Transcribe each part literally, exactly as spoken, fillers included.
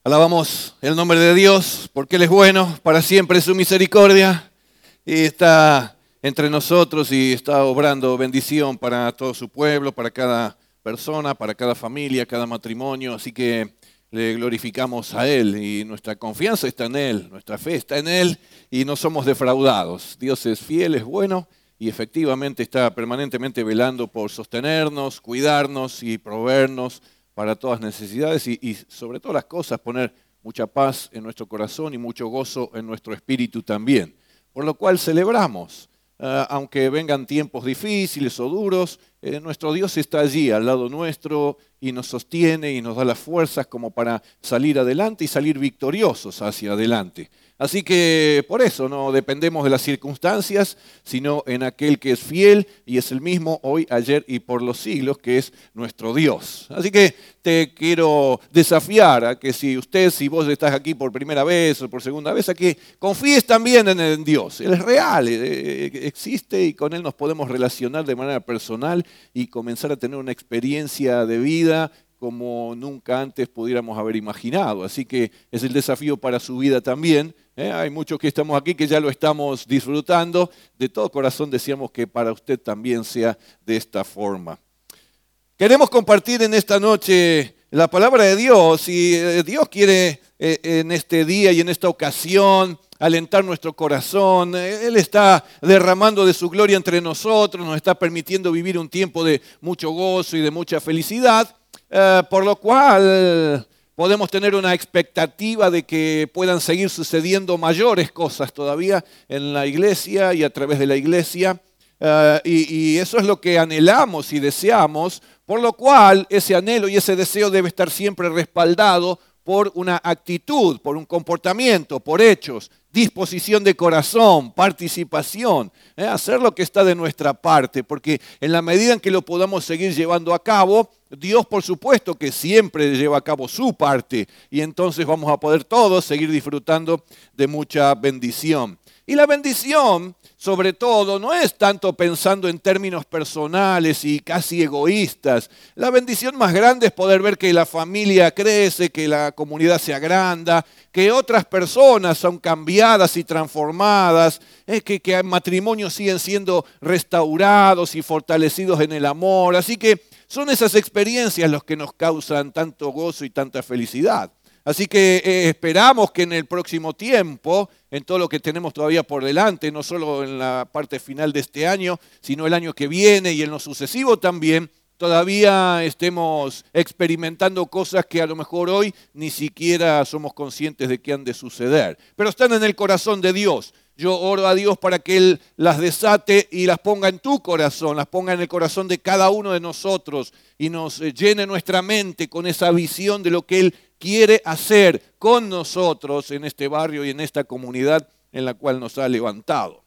Alabamos el nombre de Dios porque Él es bueno, para siempre es su misericordia y está entre nosotros y está obrando bendición para todo su pueblo, para cada persona, para cada familia, cada matrimonio. Así que le glorificamos a Él y nuestra confianza está en Él, nuestra fe está en Él y no somos defraudados. Dios es fiel, es bueno y efectivamente está permanentemente velando por sostenernos, cuidarnos y proveernos para todas necesidades y, y sobre todas las cosas poner mucha paz en nuestro corazón y mucho gozo en nuestro espíritu también. Por lo cual celebramos, uh, aunque vengan tiempos difíciles o duros, eh, nuestro Dios está allí al lado nuestro y nos sostiene y nos da las fuerzas como para salir adelante y salir victoriosos hacia adelante. Así que por eso no dependemos de las circunstancias, sino en aquel que es fiel y es el mismo hoy, ayer y por los siglos, que es nuestro Dios. Así que te quiero desafiar a que si usted, si vos estás aquí por primera vez o por segunda vez, a que confíes también en, en Dios. Él es real, eh, existe y con Él nos podemos relacionar de manera personal y comenzar a tener una experiencia de vida como nunca antes pudiéramos haber imaginado. Así que es el desafío para su vida también. ¿eh? Hay muchos que estamos aquí que ya lo estamos disfrutando. De todo corazón deseamos que para usted también sea de esta forma. Queremos compartir en esta noche la palabra de Dios y Dios quiere eh, en este día y en esta ocasión alentar nuestro corazón. Él está derramando de su gloria entre nosotros, nos está permitiendo vivir un tiempo de mucho gozo y de mucha felicidad. Uh, por lo cual podemos tener una expectativa de que puedan seguir sucediendo mayores cosas todavía en la iglesia y a través de la iglesia. Uh, y, y eso es lo que anhelamos y deseamos, por lo cual ese anhelo y ese deseo debe estar siempre respaldado por una actitud, por un comportamiento, por hechos, disposición de corazón, participación, ¿eh? hacer lo que está de nuestra parte, porque en la medida en que lo podamos seguir llevando a cabo, Dios por supuesto que siempre lleva a cabo su parte y entonces vamos a poder todos seguir disfrutando de mucha bendición. Y la bendición, sobre todo, no es tanto pensando en términos personales y casi egoístas. La bendición más grande es poder ver que la familia crece, que la comunidad se agranda, que otras personas son cambiadas y transformadas, eh, que, que matrimonios siguen siendo restaurados y fortalecidos en el amor. Así que son esas experiencias las que nos causan tanto gozo y tanta felicidad. Así que eh, esperamos que en el próximo tiempo, en todo lo que tenemos todavía por delante, no solo en la parte final de este año, sino el año que viene y en lo sucesivo también, todavía estemos experimentando cosas que a lo mejor hoy ni siquiera somos conscientes de que han de suceder. Pero están en el corazón de Dios. Yo oro a Dios para que Él las desate y las ponga en tu corazón, las ponga en el corazón de cada uno de nosotros y nos llene nuestra mente con esa visión de lo que Él quiere hacer con nosotros en este barrio y en esta comunidad en la cual nos ha levantado.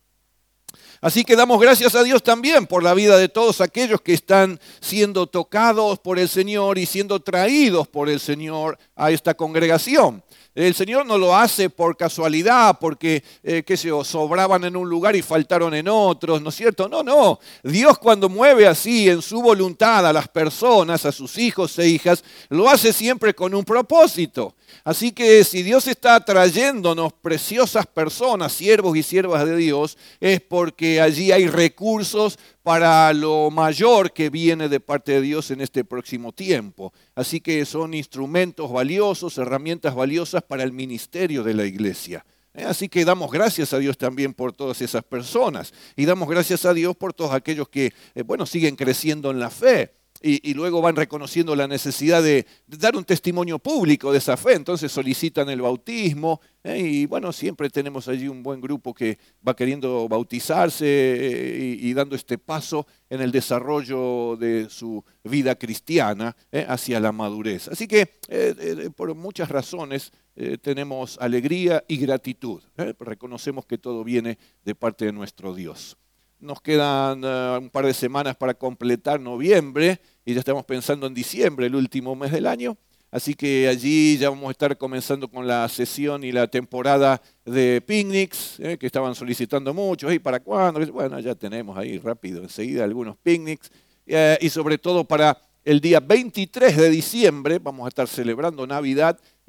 Así que damos gracias a Dios también por la vida de todos aquellos que están siendo tocados por el Señor y siendo traídos por el Señor a esta congregación. El Señor no lo hace por casualidad, porque, eh, qué sé yo, sobraban en un lugar y faltaron en otros, ¿no es cierto? No, no. Dios cuando mueve así en su voluntad a las personas, a sus hijos e hijas, lo hace siempre con un propósito. Así que si Dios está trayéndonos preciosas personas, siervos y siervas de Dios, es porque allí hay recursos para lo mayor que viene de parte de Dios en este próximo tiempo. Así que son instrumentos valiosos, herramientas valiosas para el ministerio de la iglesia. Así que damos gracias a Dios también por todas esas personas y damos gracias a Dios por todos aquellos que, eh, bueno, siguen creciendo en la fe. Y, y luego van reconociendo la necesidad de, de dar un testimonio público de esa fe, entonces solicitan el bautismo, eh, y bueno, siempre tenemos allí un buen grupo que va queriendo bautizarse eh, y, y dando este paso en el desarrollo de su vida cristiana eh, hacia la madurez. Así que eh, eh, por muchas razones eh, tenemos alegría y gratitud, eh, reconocemos que todo viene de parte de nuestro Dios. Nos quedan uh, un par de semanas para completar noviembre y ya estamos pensando en diciembre, el último mes del año. Así que allí ya vamos a estar comenzando con la sesión y la temporada de picnics, eh, que estaban solicitando muchos. ¿Y para cuándo? Bueno, ya tenemos ahí rápido, enseguida algunos picnics. Eh, y sobre todo para el día veintitrés de diciembre vamos a estar celebrando Navidad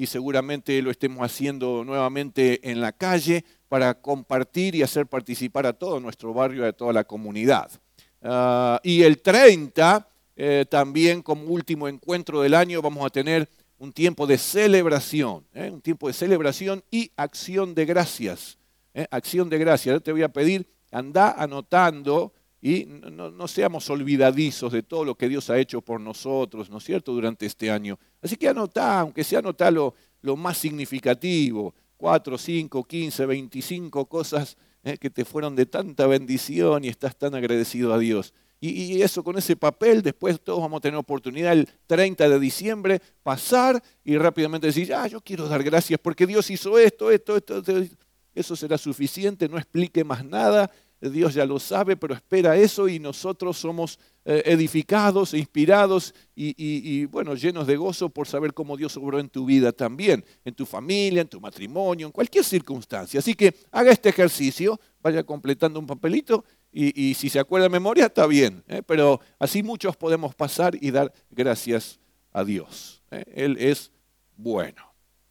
y seguramente lo estemos haciendo nuevamente en la calle para compartir y hacer participar a todo nuestro barrio y a toda la comunidad. Uh, y el treinta, eh, también como último encuentro del año, vamos a tener un tiempo de celebración, ¿eh? un tiempo de celebración y acción de gracias. ¿eh? Acción de gracias. Yo te voy a pedir, anda anotando y no, no seamos olvidadizos de todo lo que Dios ha hecho por nosotros, ¿no es cierto?, durante este año. Así que anotá, aunque sea anotá lo, lo más significativo, cuatro, cinco, quince, veinticinco cosas eh, que te fueron de tanta bendición y estás tan agradecido a Dios. Y, y eso con ese papel, después todos vamos a tener oportunidad el treinta de diciembre pasar y rápidamente decir, ah, yo quiero dar gracias porque Dios hizo esto, esto, esto, esto. Eso será suficiente, no explique más nada. Dios ya lo sabe, pero espera eso y nosotros somos eh, edificados, inspirados y, y, y, bueno, llenos de gozo por saber cómo Dios obró en tu vida también, en tu familia, en tu matrimonio, en cualquier circunstancia. Así que haga este ejercicio, vaya completando un papelito y, y si se acuerda de memoria está bien, ¿eh? Pero así muchos podemos pasar y dar gracias a Dios. ¿eh? Él es bueno.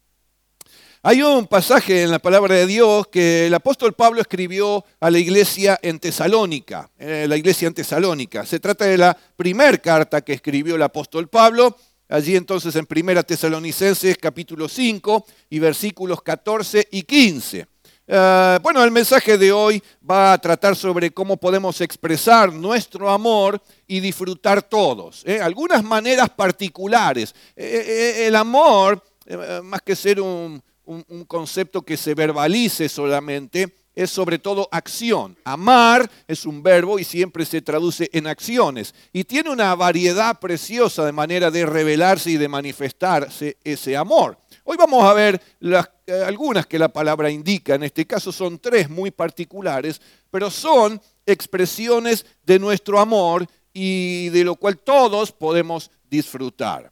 Hay un pasaje en la palabra de Dios que el apóstol Pablo escribió a la iglesia en Tesalónica, eh, la iglesia en Tesalónica. Se trata de la primera carta que escribió el apóstol Pablo, allí entonces en Primera Tesalonicenses capítulo cinco y versículos catorce y quince. Uh, bueno, el mensaje de hoy va a tratar sobre cómo podemos expresar nuestro amor y disfrutar todos. ¿eh? Algunas maneras particulares. Eh, eh, el amor, eh, más que ser un... Un, un concepto que se verbalice solamente, es sobre todo acción. Amar es un verbo y siempre se traduce en acciones. Y tiene una variedad preciosa de manera de revelarse y de manifestarse ese amor. Hoy vamos a ver las, eh, algunas que la palabra indica. En este caso son tres muy particulares, pero son expresiones de nuestro amor y de lo cual todos podemos disfrutar.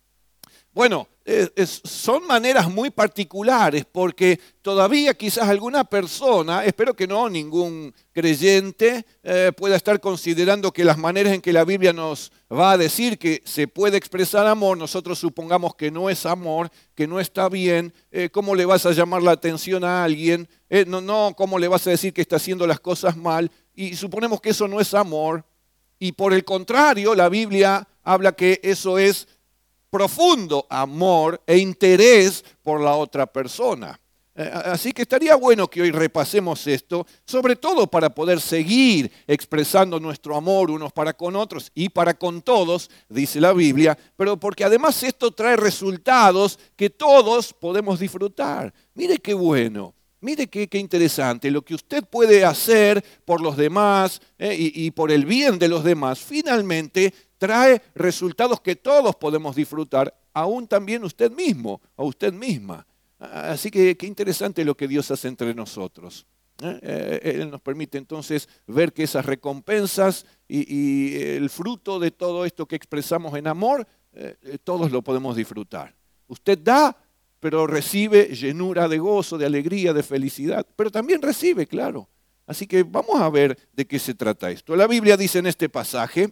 Bueno, es, es, son maneras muy particulares porque todavía quizás alguna persona, espero que no ningún creyente, eh, pueda estar considerando que las maneras en que la Biblia nos va a decir que se puede expresar amor, nosotros supongamos que no es amor, que no está bien. Eh, ¿Cómo le vas a llamar la atención a alguien? Eh, no, no, ¿cómo le vas a decir que está haciendo las cosas mal? Y suponemos que eso no es amor. Y por el contrario, la Biblia habla que eso es profundo amor e interés por la otra persona. Así que estaría bueno que hoy repasemos esto, sobre todo para poder seguir expresando nuestro amor unos para con otros y para con todos, dice la Biblia, pero porque además esto trae resultados que todos podemos disfrutar. Mire qué bueno. Mire qué, qué interesante, lo que usted puede hacer por los demás eh, y, y por el bien de los demás, finalmente trae resultados que todos podemos disfrutar, aún también usted mismo o usted misma. Así que qué interesante lo que Dios hace entre nosotros. ¿eh? Eh, Él nos permite entonces ver que esas recompensas y, y el fruto de todo esto que expresamos en amor, eh, todos lo podemos disfrutar. Usted da, pero recibe llenura de gozo, de alegría, de felicidad, pero también recibe, claro. Así que vamos a ver de qué se trata esto. La Biblia dice en este pasaje,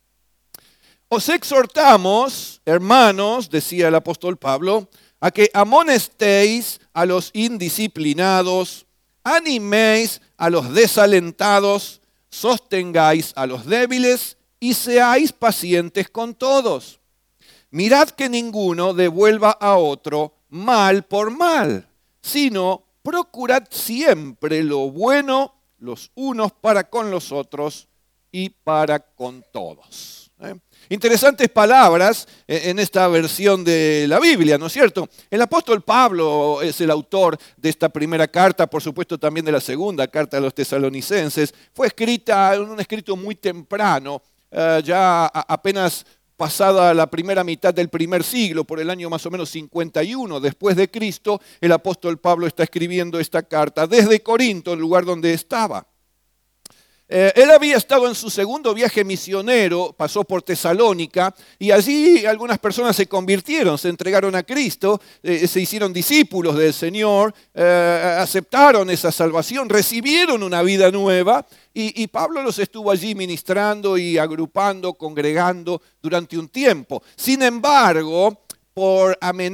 os exhortamos, hermanos, decía el apóstol Pablo, a que amonestéis a los indisciplinados, animéis a los desalentados, sostengáis a los débiles y seáis pacientes con todos. Mirad que ninguno devuelva a otro mal por mal, sino procurad siempre lo bueno los unos para con los otros y para con todos. ¿Eh? Interesantes palabras en esta versión de la Biblia, ¿no es cierto? El apóstol Pablo es el autor de esta primera carta, por supuesto también de la segunda carta a los tesalonicenses. Fue escrita en un escrito muy temprano, uh, ya apenas pasada la primera mitad del primer siglo, por el año más o menos cincuenta y uno después de Cristo, el apóstol Pablo está escribiendo esta carta desde Corinto, el lugar donde estaba. Eh, él había estado en su segundo viaje misionero, pasó por Tesalónica y allí algunas personas se convirtieron, se entregaron a Cristo, eh, se hicieron discípulos del Señor, eh, aceptaron esa salvación, recibieron una vida nueva y, y Pablo los estuvo allí ministrando y agrupando, congregando durante un tiempo. Sin embargo, por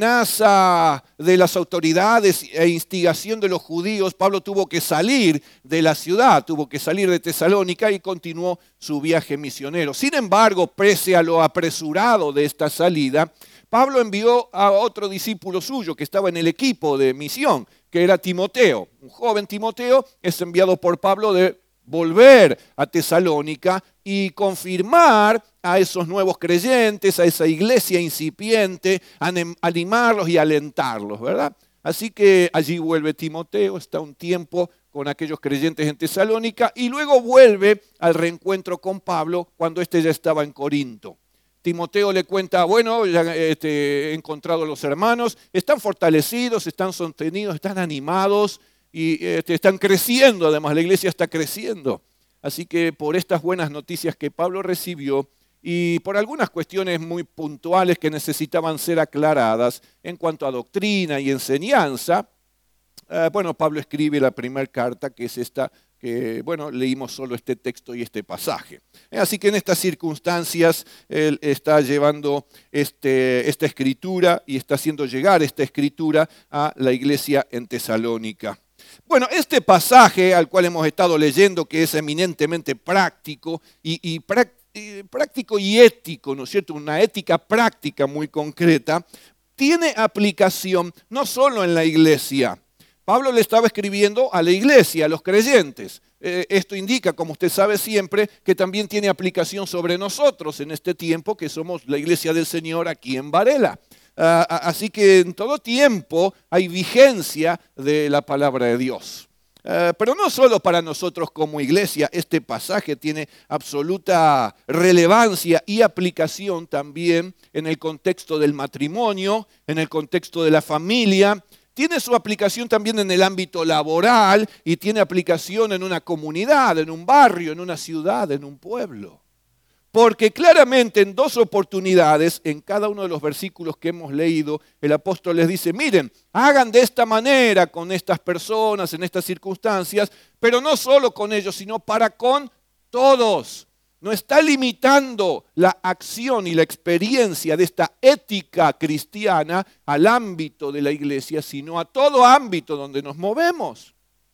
amenaza de las autoridades e instigación de los judíos, Pablo tuvo que salir de la ciudad, tuvo que salir de Tesalónica y continuó su viaje misionero. Sin embargo, pese a lo apresurado de esta salida, Pablo envió a otro discípulo suyo que estaba en el equipo de misión, que era Timoteo. Un joven Timoteo es enviado por Pablo de volver a Tesalónica y confirmar a esos nuevos creyentes, a esa iglesia incipiente, animarlos y alentarlos, ¿verdad? Así que allí vuelve Timoteo, está un tiempo con aquellos creyentes en Tesalónica y luego vuelve al reencuentro con Pablo cuando éste ya estaba en Corinto. Timoteo le cuenta, bueno, ya este, he encontrado a los hermanos, están fortalecidos, están sostenidos, están animados y este, están creciendo, además la iglesia está creciendo. Así que por estas buenas noticias que Pablo recibió y por algunas cuestiones muy puntuales que necesitaban ser aclaradas en cuanto a doctrina y enseñanza, eh, bueno, Pablo escribe la primera carta, que es esta, que, bueno, leímos solo este texto y este pasaje. Así que en estas circunstancias él está llevando este, esta escritura y está haciendo llegar esta escritura a la iglesia en Tesalónica. Bueno, este pasaje al cual hemos estado leyendo, que es eminentemente práctico y, y práctico y ético, ¿no es cierto? Una ética práctica muy concreta, tiene aplicación no solo en la iglesia. Pablo le estaba escribiendo a la iglesia, a los creyentes. Eh, esto indica, como usted sabe siempre, que también tiene aplicación sobre nosotros en este tiempo que somos la iglesia del Señor aquí en Varela. Uh, así que en todo tiempo hay vigencia de la palabra de Dios. Uh, pero no solo para nosotros como iglesia, este pasaje tiene absoluta relevancia y aplicación también en el contexto del matrimonio, en el contexto de la familia. Tiene su aplicación también en el ámbito laboral y tiene aplicación en una comunidad, en un barrio, en una ciudad, en un pueblo. Porque claramente en dos oportunidades, en cada uno de los versículos que hemos leído, el apóstol les dice, miren, hagan de esta manera con estas personas, en estas circunstancias, pero no solo con ellos, sino para con todos. No está limitando la acción y la experiencia de esta ética cristiana al ámbito de la iglesia, sino a todo ámbito donde nos movemos.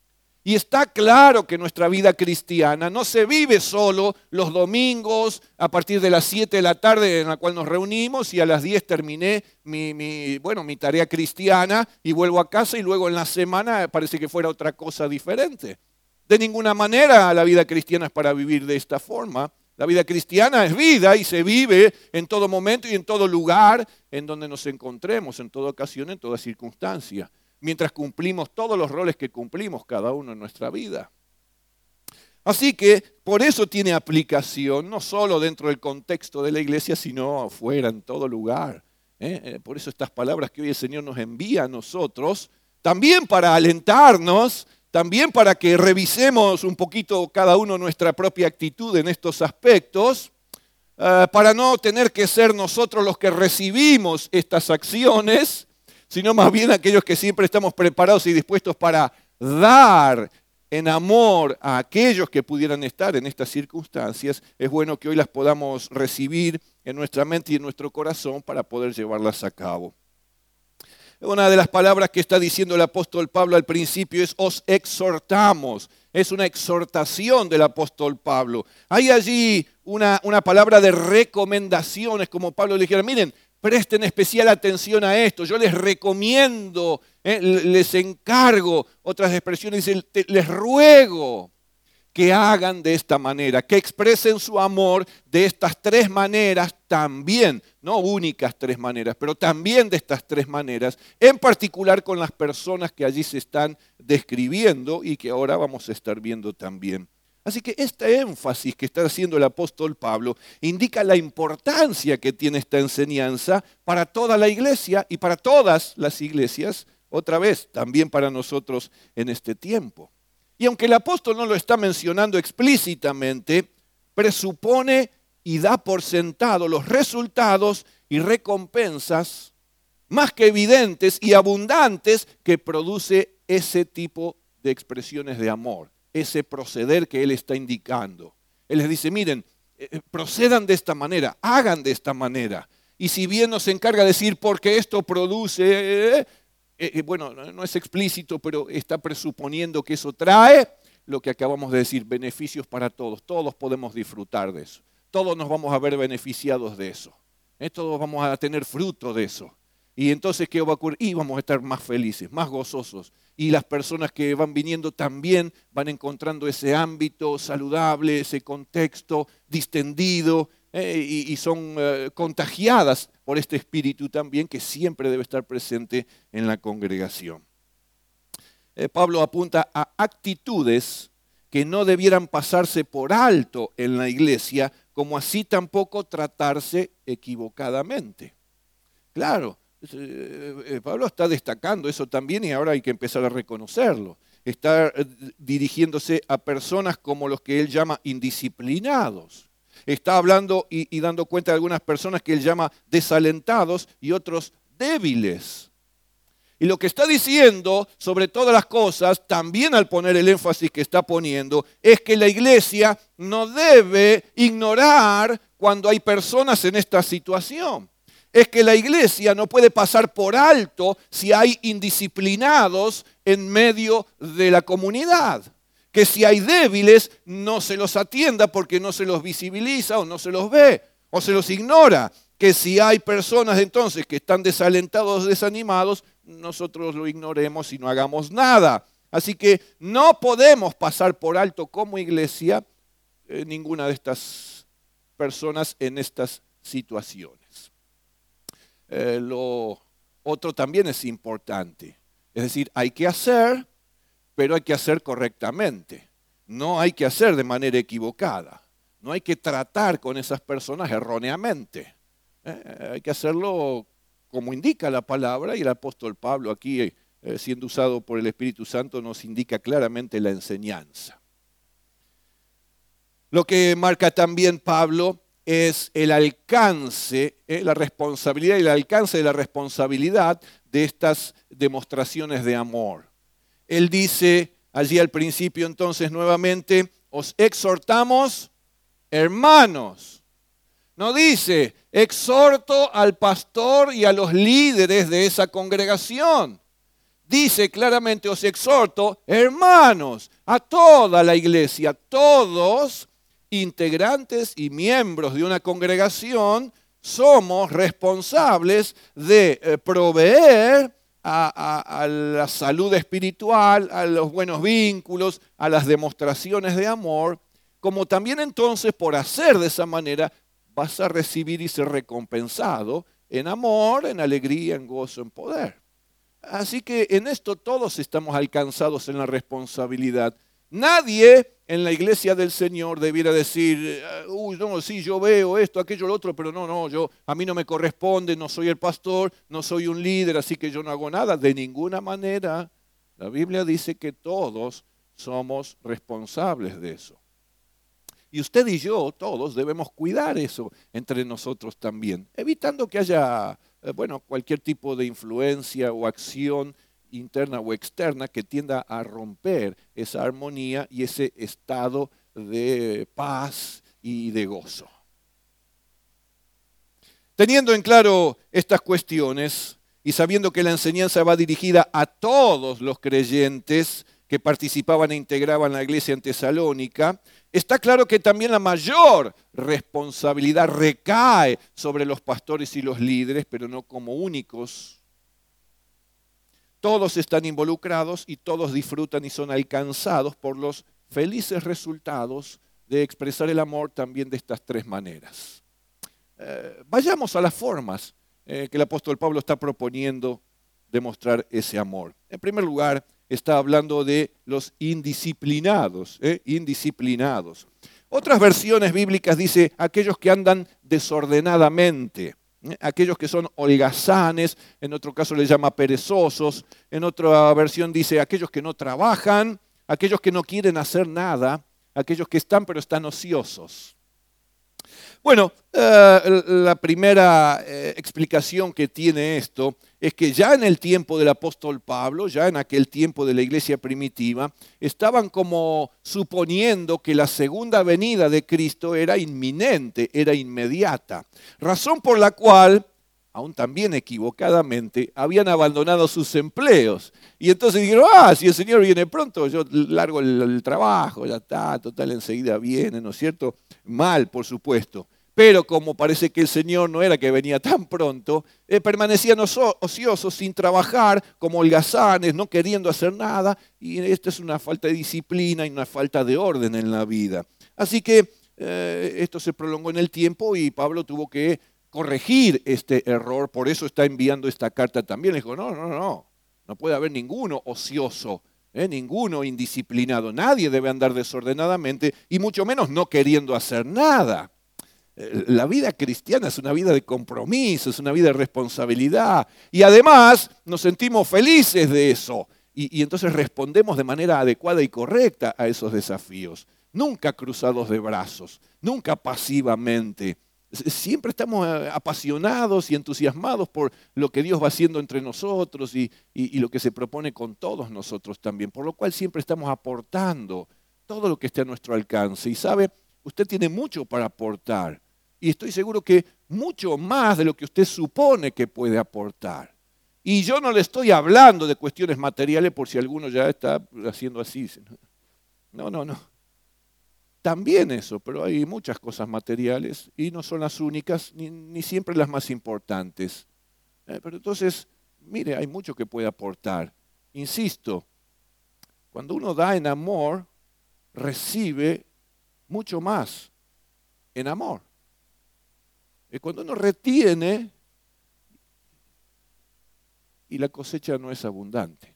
Y está claro que nuestra vida cristiana no se vive solo los domingos a partir de las siete de la tarde en la cual nos reunimos y a las diez terminé mi, mi, bueno, mi tarea cristiana y vuelvo a casa y luego en la semana parece que fuera otra cosa diferente. De ninguna manera la vida cristiana es para vivir de esta forma. La vida cristiana es vida y se vive en todo momento y en todo lugar en donde nos encontremos, en toda ocasión, en toda circunstancia, mientras cumplimos todos los roles que cumplimos cada uno en nuestra vida. Así que por eso tiene aplicación, no solo dentro del contexto de la iglesia, sino afuera, en todo lugar. ¿Eh? Por eso estas palabras que hoy el Señor nos envía a nosotros, también para alentarnos, también para que revisemos un poquito cada uno nuestra propia actitud en estos aspectos, uh, para no tener que ser nosotros los que recibimos estas acciones, sino más bien aquellos que siempre estamos preparados y dispuestos para dar en amor a aquellos que pudieran estar en estas circunstancias. Es bueno que hoy las podamos recibir en nuestra mente y en nuestro corazón para poder llevarlas a cabo. Una de las palabras que está diciendo el apóstol Pablo al principio es os exhortamos. Es una exhortación del apóstol Pablo. Hay allí una, una palabra de recomendaciones, como Pablo le dijera, miren, presten especial atención a esto. Yo les recomiendo, eh, les encargo, otras expresiones dicen, les ruego que hagan de esta manera, que expresen su amor de estas tres maneras también, no únicas tres maneras, pero también de estas tres maneras, en particular con las personas que allí se están describiendo y que ahora vamos a estar viendo también. Así que este énfasis que está haciendo el apóstol Pablo indica la importancia que tiene esta enseñanza para toda la iglesia y para todas las iglesias, otra vez, también para nosotros en este tiempo. Y aunque el apóstol no lo está mencionando explícitamente, presupone y da por sentado los resultados y recompensas más que evidentes y abundantes que produce ese tipo de expresiones de amor, ese proceder que él está indicando. Él les dice, miren, procedan de esta manera, hagan de esta manera. Y si bien nos encarga de decir porque esto produce, eh, eh, bueno, no es explícito, pero está presuponiendo que eso trae lo que acabamos de decir, beneficios para todos. Todos podemos disfrutar de eso. Todos nos vamos a ver beneficiados de eso. ¿Eh? Todos vamos a tener fruto de eso. Y entonces, ¿qué va a ocurrir? Y vamos a estar más felices, más gozosos. Y las personas que van viniendo también van encontrando ese ámbito saludable, ese contexto distendido, eh, y, y son eh, contagiadas por este espíritu también que siempre debe estar presente en la congregación. Eh, Pablo apunta a actitudes que no debieran pasarse por alto en la iglesia, como así tampoco tratarse equivocadamente. Claro, eh, Pablo está destacando eso también y ahora hay que empezar a reconocerlo. Está eh, dirigiéndose a personas como los que él llama indisciplinados. Está hablando y, y dando cuenta de algunas personas que él llama desalentados y otros débiles. Y lo que está diciendo, sobre todas las cosas, también al poner el énfasis que está poniendo, es que la iglesia no debe ignorar cuando hay personas en esta situación. Es que la iglesia no puede pasar por alto si hay indisciplinados en medio de la comunidad. Que si hay débiles, no se los atienda porque no se los visibiliza o no se los ve o se los ignora. Que si hay personas entonces que están desalentados, desanimados, nosotros lo ignoremos y no hagamos nada. Así que no podemos pasar por alto como iglesia eh, ninguna de estas personas en estas situaciones. Eh, lo otro también es importante. Es decir, hay que hacer, pero hay que hacer correctamente. No hay que hacer de manera equivocada. No hay que tratar con esas personas erróneamente. Eh, hay que hacerlo como indica la palabra, y el apóstol Pablo aquí, eh, siendo usado por el Espíritu Santo, nos indica claramente la enseñanza. Lo que marca también Pablo es el alcance, eh, la responsabilidad y el alcance de la responsabilidad de estas demostraciones de amor. Él dice allí al principio entonces nuevamente, os exhortamos, hermanos. No dice, exhorto al pastor y a los líderes de esa congregación. Dice claramente, os exhorto, hermanos, a toda la iglesia, todos integrantes y miembros de una congregación, somos responsables de eh, proveer a, a, a la salud espiritual, a los buenos vínculos, a las demostraciones de amor, como también entonces por hacer de esa manera vas a recibir y ser recompensado en amor, en alegría, en gozo, en poder. Así que en esto todos estamos alcanzados en la responsabilidad. Nadie en la iglesia del Señor debiera decir, uy, no, sí, yo veo esto, aquello, lo otro, pero no, no, yo, a mí no me corresponde, no soy el pastor, no soy un líder, así que yo no hago nada. De ninguna manera. La Biblia dice que todos somos responsables de eso. Y usted y yo, todos, debemos cuidar eso entre nosotros también, evitando que haya, eh, bueno, cualquier tipo de influencia o acción interna o externa que tienda a romper esa armonía y ese estado de paz y de gozo. Teniendo en claro estas cuestiones y sabiendo que la enseñanza va dirigida a todos los creyentes que participaban e integraban la iglesia en Tesalónica, está claro que también la mayor responsabilidad recae sobre los pastores y los líderes, pero no como únicos. Todos están involucrados y todos disfrutan y son alcanzados por los felices resultados de expresar el amor también de estas tres maneras. Eh, vayamos a las formas eh, que el apóstol Pablo está proponiendo demostrar ese amor. En primer lugar, está hablando de los indisciplinados, ¿eh? indisciplinados. Otras versiones bíblicas dice aquellos que andan desordenadamente, ¿eh? aquellos que son holgazanes, en otro caso le llama perezosos, en otra versión dice aquellos que no trabajan, aquellos que no quieren hacer nada, aquellos que están pero están ociosos. Bueno, eh, la primera eh, explicación que tiene esto es que ya en el tiempo del apóstol Pablo, ya en aquel tiempo de la iglesia primitiva, estaban como suponiendo que la segunda venida de Cristo era inminente, era inmediata. Razón por la cual aún también equivocadamente, habían abandonado sus empleos. Y entonces dijeron, ah, si el Señor viene pronto, yo largo el, el trabajo, ya está, total, enseguida viene, ¿no es cierto? Mal, por supuesto. Pero como parece que el Señor no era que venía tan pronto, eh, permanecían ociosos, sin trabajar, como holgazanes, no queriendo hacer nada. Y esto es una falta de disciplina y una falta de orden en la vida. Así que eh, esto se prolongó en el tiempo y Pablo tuvo que corregir este error. Por eso está enviando esta carta también. Le dijo, no, no, no, no puede haber ninguno ocioso. Eh, ninguno indisciplinado. Nadie debe andar desordenadamente y mucho menos no queriendo hacer nada. La vida cristiana es una vida de compromiso, es una vida de responsabilidad. Y además nos sentimos felices de eso. Y, y entonces respondemos de manera adecuada y correcta a esos desafíos. Nunca cruzados de brazos, nunca pasivamente. Siempre estamos apasionados y entusiasmados por lo que Dios va haciendo entre nosotros y, y, y lo que se propone con todos nosotros también. Por lo cual siempre estamos aportando todo lo que esté a nuestro alcance. Y sabe, usted tiene mucho para aportar. Y estoy seguro que mucho más de lo que usted supone que puede aportar. Y yo no le estoy hablando de cuestiones materiales por si alguno ya está haciendo así. No, no, no. También eso, pero hay muchas cosas materiales y no son las únicas ni, ni siempre las más importantes. Eh, pero entonces, mire, hay mucho que puede aportar. Insisto, cuando uno da en amor, recibe mucho más en amor. Y cuando uno retiene y la cosecha no es abundante.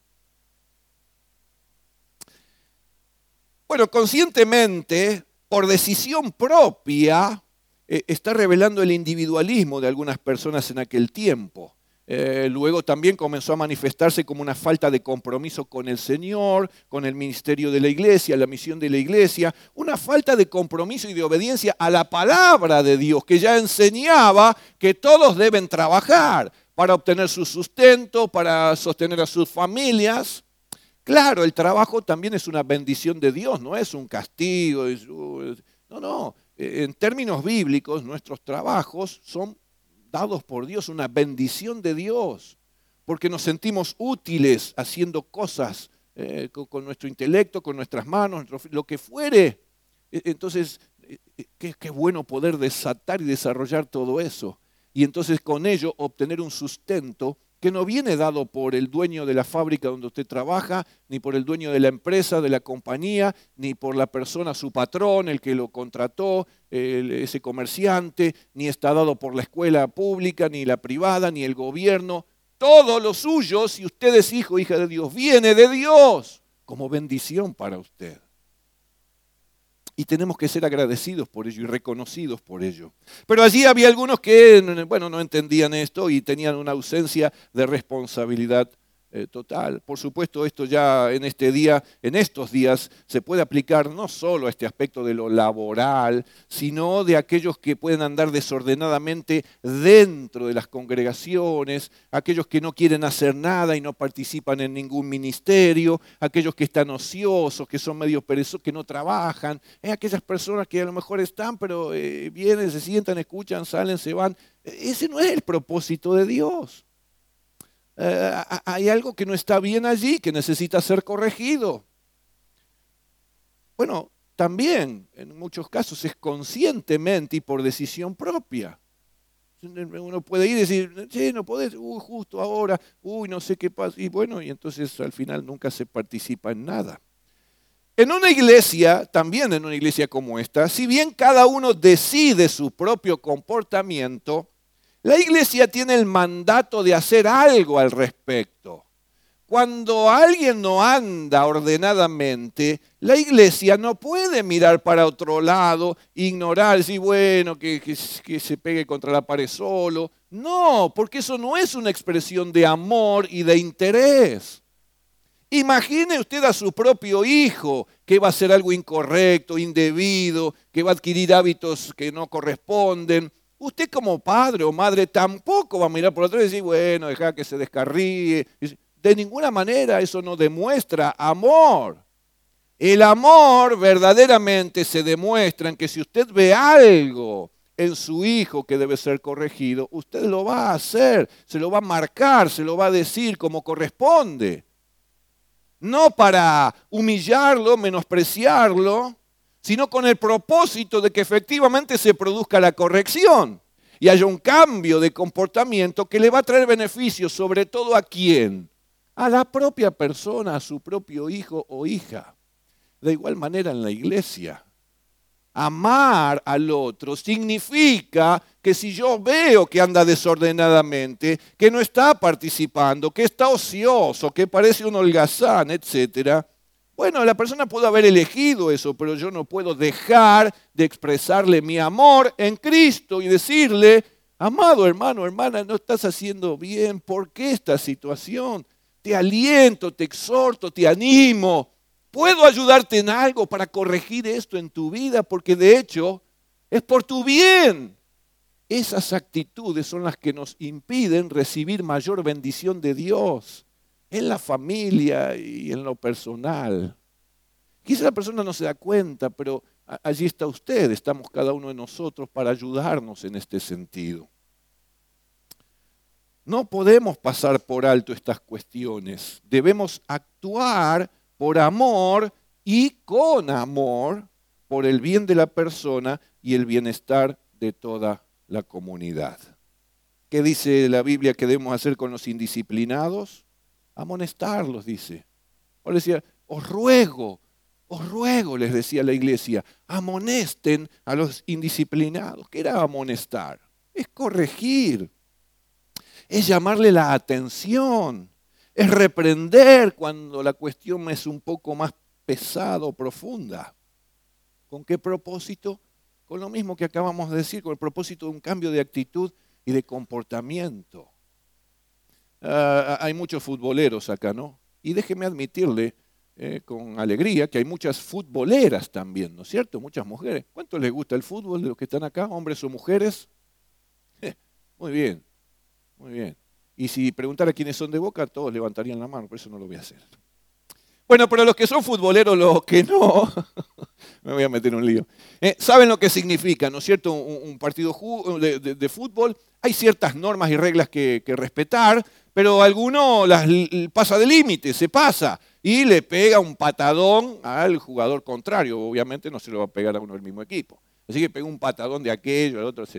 Bueno, conscientemente, por decisión propia, eh, está revelando el individualismo de algunas personas en aquel tiempo. Eh, luego también comenzó a manifestarse como una falta de compromiso con el Señor, con el ministerio de la iglesia, la misión de la iglesia, una falta de compromiso y de obediencia a la palabra de Dios, que ya enseñaba que todos deben trabajar para obtener su sustento, para sostener a sus familias. Claro, el trabajo también es una bendición de Dios, no es un castigo. Es, no, no, en términos bíblicos nuestros trabajos son dados por Dios, una bendición de Dios, porque nos sentimos útiles haciendo cosas eh, con, con nuestro intelecto, con nuestras manos, lo que fuere. Entonces, qué, qué bueno poder desatar y desarrollar todo eso. Y entonces con ello obtener un sustento que no viene dado por el dueño de la fábrica donde usted trabaja, ni por el dueño de la empresa, de la compañía, ni por la persona, su patrón, el que lo contrató, el, ese comerciante, ni está dado por la escuela pública, ni la privada, ni el gobierno. Todo lo suyo, si usted es hijo o hija de Dios, viene de Dios como bendición para usted. Y tenemos que ser agradecidos por ello y reconocidos por ello. Pero allí había algunos que, bueno, no entendían esto y tenían una ausencia de responsabilidad eh, total. Por supuesto, esto ya en este día, en estos días, se puede aplicar no solo a este aspecto de lo laboral, sino de aquellos que pueden andar desordenadamente dentro de las congregaciones, aquellos que no quieren hacer nada y no participan en ningún ministerio, aquellos que están ociosos, que son medio perezosos, que no trabajan, eh, aquellas personas que a lo mejor están, pero eh, vienen, se sientan, escuchan, salen, se van. Ese no es el propósito de Dios. Eh, hay algo que no está bien allí, que necesita ser corregido. Bueno, también en muchos casos es conscientemente y por decisión propia. Uno puede ir y decir, che, no podés, uy, justo ahora, uy, no sé qué pasa. Y bueno, y entonces al final nunca se participa en nada. En una iglesia, también en una iglesia como esta, si bien cada uno decide su propio comportamiento, la iglesia tiene el mandato de hacer algo al respecto. Cuando alguien no anda ordenadamente, la iglesia no puede mirar para otro lado, ignorar, decir, bueno, que, que, que se pegue contra la pared solo. No, porque eso no es una expresión de amor y de interés. Imagine usted a su propio hijo que va a hacer algo incorrecto, indebido, que va a adquirir hábitos que no corresponden. Usted como padre o madre tampoco va a mirar por atrás y decir, bueno, deja que se descarríe. De ninguna manera eso no demuestra amor. El amor verdaderamente se demuestra en que si usted ve algo en su hijo que debe ser corregido, usted lo va a hacer, se lo va a marcar, se lo va a decir como corresponde. No para humillarlo, menospreciarlo, sino con el propósito de que efectivamente se produzca la corrección y haya un cambio de comportamiento que le va a traer beneficios, sobre todo ¿a quién? A la propia persona, a su propio hijo o hija. De igual manera en la iglesia. Amar al otro significa que si yo veo que anda desordenadamente, que no está participando, que está ocioso, que parece un holgazán, etcétera, bueno, la persona puede haber elegido eso, pero yo no puedo dejar de expresarle mi amor en Cristo y decirle, amado hermano, hermana, no estás haciendo bien, ¿por qué esta situación? Te aliento, te exhorto, te animo. ¿Puedo ayudarte en algo para corregir esto en tu vida? Porque de hecho es por tu bien. Esas actitudes son las que nos impiden recibir mayor bendición de Dios en la familia y en lo personal. Quizá la persona no se da cuenta, pero allí está usted, estamos cada uno de nosotros para ayudarnos en este sentido. No podemos pasar por alto estas cuestiones. Debemos actuar por amor y con amor, por el bien de la persona y el bienestar de toda la comunidad. ¿Qué dice la Biblia que debemos hacer con los indisciplinados? Amonestarlos, dice. O les decía, os ruego, os ruego, les decía la iglesia, amonesten a los indisciplinados. ¿Qué era amonestar? Es corregir, es llamarle la atención. Es reprender cuando la cuestión es un poco más pesada o profunda. ¿Con qué propósito? Con lo mismo que acabamos de decir, con el propósito de un cambio de actitud y de comportamiento. Uh, hay muchos futboleros acá, ¿no? Y déjeme admitirle eh, con alegría que hay muchas futboleras también, ¿no es cierto? Muchas mujeres. ¿Cuánto les gusta el fútbol de los que están acá, hombres o mujeres? Eh, muy bien, muy bien. Y si preguntara quiénes son de Boca, todos levantarían la mano, por eso no lo voy a hacer. Bueno, pero los que son futboleros, los que no, me voy a meter en un lío, eh, saben lo que significa, ¿no es cierto? Un, un partido de, de, de fútbol. Hay ciertas normas y reglas que, que respetar, pero alguno las pasa de límite, se pasa y le pega un patadón al jugador contrario. Obviamente no se lo va a pegar a uno del mismo equipo. Así que pega un patadón de aquello, al otro se...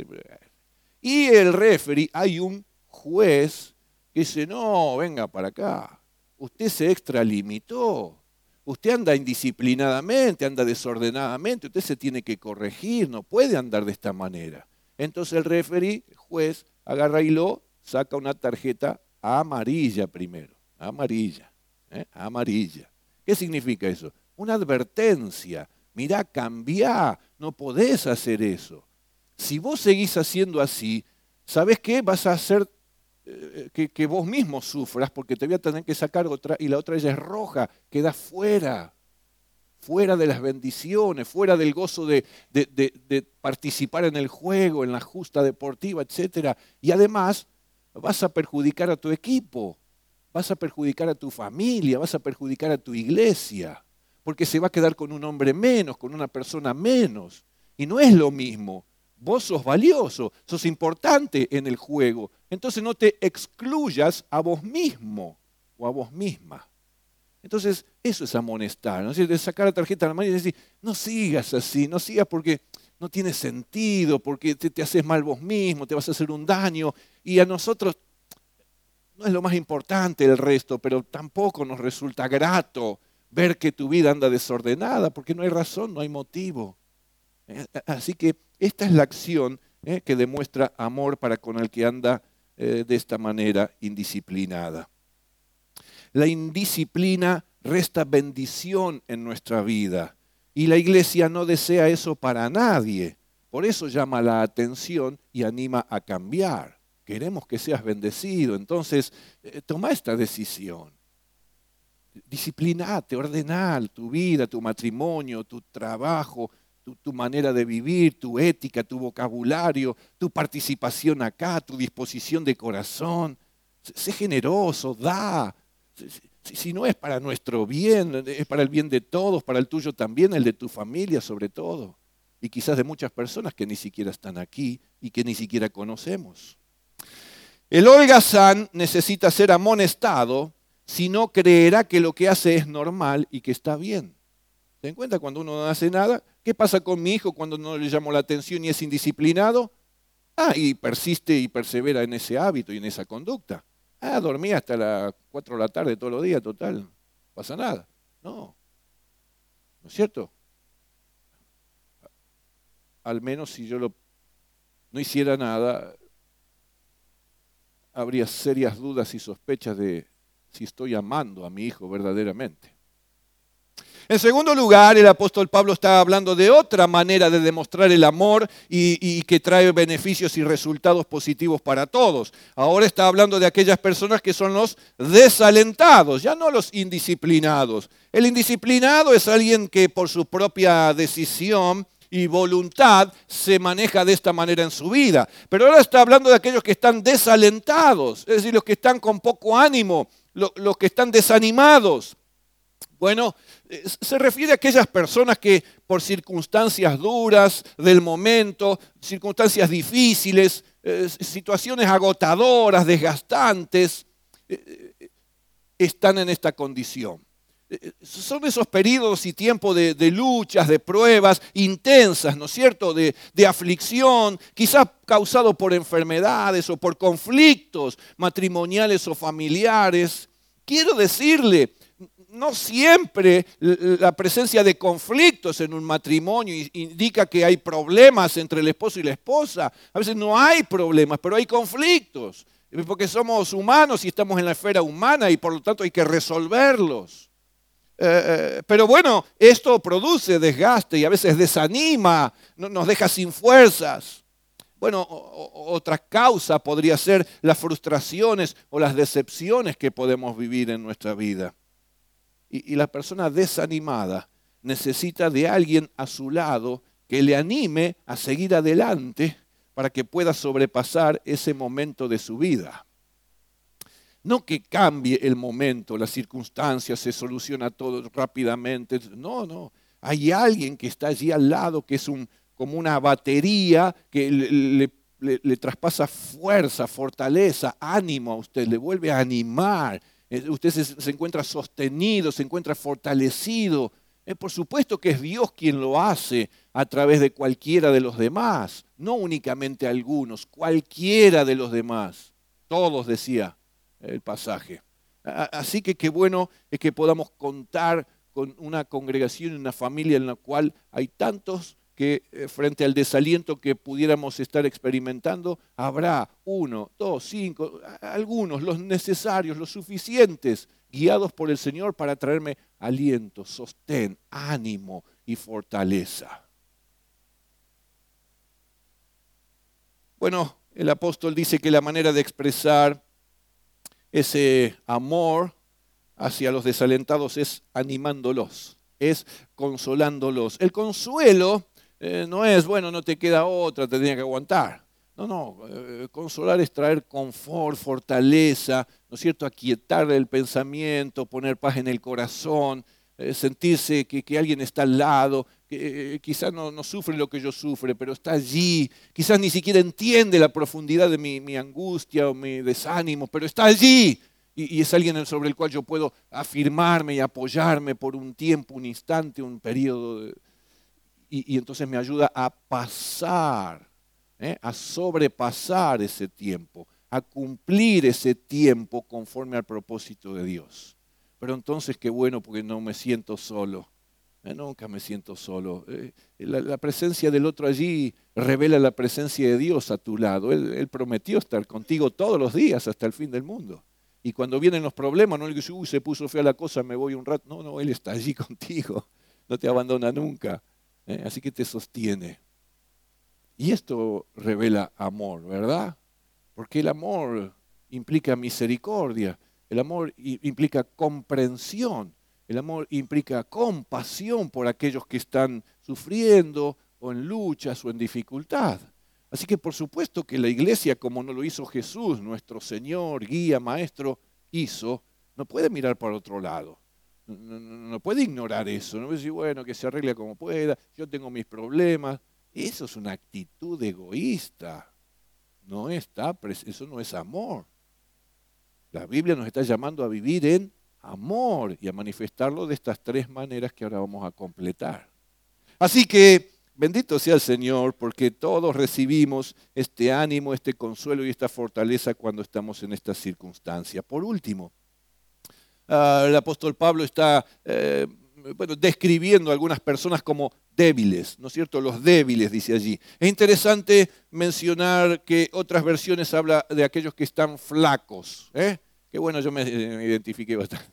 Y el referee, hay un juez que dice, no, venga para acá, usted se extralimitó, usted anda indisciplinadamente, anda desordenadamente, usted se tiene que corregir, no puede andar de esta manera. Entonces el referee, el juez, agarra y lo saca una tarjeta amarilla primero, amarilla, ¿eh? amarilla. ¿Qué significa eso? Una advertencia, mirá, cambiá, no podés hacer eso. Si vos seguís haciendo así, ¿sabés qué? Vas a hacer eh, que, que vos mismo sufras porque te voy a tener que sacar otra y la otra ella es roja, queda fuera, fuera de las bendiciones, fuera del gozo de, de, de, de participar en el juego, en la justa deportiva, etcétera. Y además vas a perjudicar a tu equipo, vas a perjudicar a tu familia, vas a perjudicar a tu iglesia, porque se va a quedar con un hombre menos, con una persona menos. Y no es lo mismo. Vos sos valioso, sos importante en el juego. Entonces no te excluyas a vos mismo o a vos misma. Entonces eso es amonestar, ¿no? Es decir, de sacar la tarjeta a la mano y decir, no sigas así, no sigas porque no tiene sentido, porque te, te haces mal vos mismo, te vas a hacer un daño. Y a nosotros no es lo más importante el resto, pero tampoco nos resulta grato ver que tu vida anda desordenada, porque no hay razón, no hay motivo. Así que esta es la acción eh, que demuestra amor para con el que anda eh, de esta manera indisciplinada. La indisciplina resta bendición en nuestra vida y la iglesia no desea eso para nadie. Por eso llama la atención y anima a cambiar. Queremos que seas bendecido, entonces eh, toma esta decisión. Disciplinate, ordená tu vida, tu matrimonio, tu trabajo, Tu, tu manera de vivir, tu ética, tu vocabulario, tu participación acá, tu disposición de corazón. Sé generoso, da. Si, si no es para nuestro bien, es para el bien de todos, para el tuyo también, el de tu familia sobre todo. y quizás de muchas personas que ni siquiera están aquí y que ni siquiera conocemos. El holgazán necesita ser amonestado, si no creerá que lo que hace es normal y que está bien. ¿Se dan cuenta cuando uno no hace nada? ¿Qué pasa con mi hijo cuando no le llamo la atención y es indisciplinado? Ah, y persiste y persevera en ese hábito y en esa conducta. Ah, dormía hasta las cuatro de la tarde todos los días, total, no pasa nada. No, ¿no es cierto? Al menos si yo lo, no hiciera nada, habría serias dudas y sospechas de si estoy amando a mi hijo verdaderamente. En segundo lugar, el apóstol Pablo está hablando de otra manera de demostrar el amor y, y que trae beneficios y resultados positivos para todos. Ahora está hablando de aquellas personas que son los desalentados, ya no los indisciplinados. El indisciplinado es alguien que por su propia decisión y voluntad se maneja de esta manera en su vida. Pero ahora está hablando de aquellos que están desalentados, es decir, los que están con poco ánimo, los, los que están desanimados. Bueno, se refiere a aquellas personas que por circunstancias duras del momento, circunstancias difíciles, eh, situaciones agotadoras, desgastantes, eh, están en esta condición. Eh, son esos periodos y tiempos de, de luchas, de pruebas intensas, ¿no es cierto?, de, de aflicción, quizás causado por enfermedades o por conflictos matrimoniales o familiares. Quiero decirle, no siempre la presencia de conflictos en un matrimonio indica que hay problemas entre el esposo y la esposa. A veces no hay problemas, pero hay conflictos, porque somos humanos y estamos en la esfera humana y por lo tanto hay que resolverlos. Eh, pero bueno, esto produce desgaste y a veces desanima, nos deja sin fuerzas. Bueno, otra causa podría ser las frustraciones o las decepciones que podemos vivir en nuestra vida. Y, y la persona desanimada necesita de alguien a su lado que le anime a seguir adelante para que pueda sobrepasar ese momento de su vida. No que cambie el momento, las circunstancias, se soluciona todo rápidamente. No, no. Hay alguien que está allí al lado, que es un, como una batería que le, le, le, le traspasa fuerza, fortaleza, ánimo a usted, le vuelve a animar. Usted se, se encuentra sostenido, se encuentra fortalecido. Eh, por supuesto que es Dios quien lo hace a través de cualquiera de los demás, no únicamente algunos, cualquiera de los demás. Todos, decía el pasaje. Así que qué bueno es que podamos contar con una congregación y una familia en la cual hay tantos que frente al desaliento que pudiéramos estar experimentando, habrá uno, dos, cinco, algunos, los necesarios, los suficientes, guiados por el Señor para traerme aliento, sostén, ánimo y fortaleza. Bueno, el apóstol dice que la manera de expresar ese amor hacia los desalentados es animándolos, es consolándolos. El consuelo Eh, no es, bueno, no te queda otra, te tenía que aguantar. No, no, eh, consolar es traer confort, fortaleza, ¿no es cierto? Aquietar el pensamiento, poner paz en el corazón, eh, sentirse que, que alguien está al lado, que eh, quizás no, no sufre lo que yo sufre, pero está allí, quizás ni siquiera entiende la profundidad de mi, mi angustia o mi desánimo, pero está allí. Y, y es alguien sobre el cual yo puedo afirmarme y apoyarme por un tiempo, un instante, un periodo de... Y, y entonces me ayuda a pasar, ¿eh? a sobrepasar ese tiempo, a cumplir ese tiempo conforme al propósito de Dios. Pero entonces qué bueno porque no me siento solo, ¿eh? nunca me siento solo. Eh, la, la presencia del otro allí revela la presencia de Dios a tu lado. Él, él prometió estar contigo todos los días hasta el fin del mundo. Y cuando vienen los problemas, no le dices, uy, se puso fea la cosa, me voy un rato. No, no, Él está allí contigo, no te abandona nunca. ¿Eh? Así que te sostiene. Y esto revela amor, ¿verdad? Porque el amor implica misericordia, el amor implica comprensión, el amor implica compasión por aquellos que están sufriendo o en luchas o en dificultad. Así que por supuesto que la iglesia, como no lo hizo Jesús, nuestro Señor, guía, maestro, hizo, no puede mirar para otro lado. No, no, no puede ignorar eso, no puede decir, bueno, que se arregle como pueda, yo tengo mis problemas. Eso es una actitud egoísta. No está, eso no es amor. La Biblia nos está llamando a vivir en amor y a manifestarlo de estas tres maneras que ahora vamos a completar. Así que bendito sea el Señor, porque todos recibimos este ánimo, este consuelo y esta fortaleza cuando estamos en esta circunstancia. Por último, uh, el apóstol Pablo está eh, bueno, describiendo a algunas personas como débiles, ¿no es cierto? Los débiles, dice allí. Es interesante mencionar que otras versiones habla de aquellos que están flacos. ¿eh? Qué bueno, yo me, me identifiqué bastante.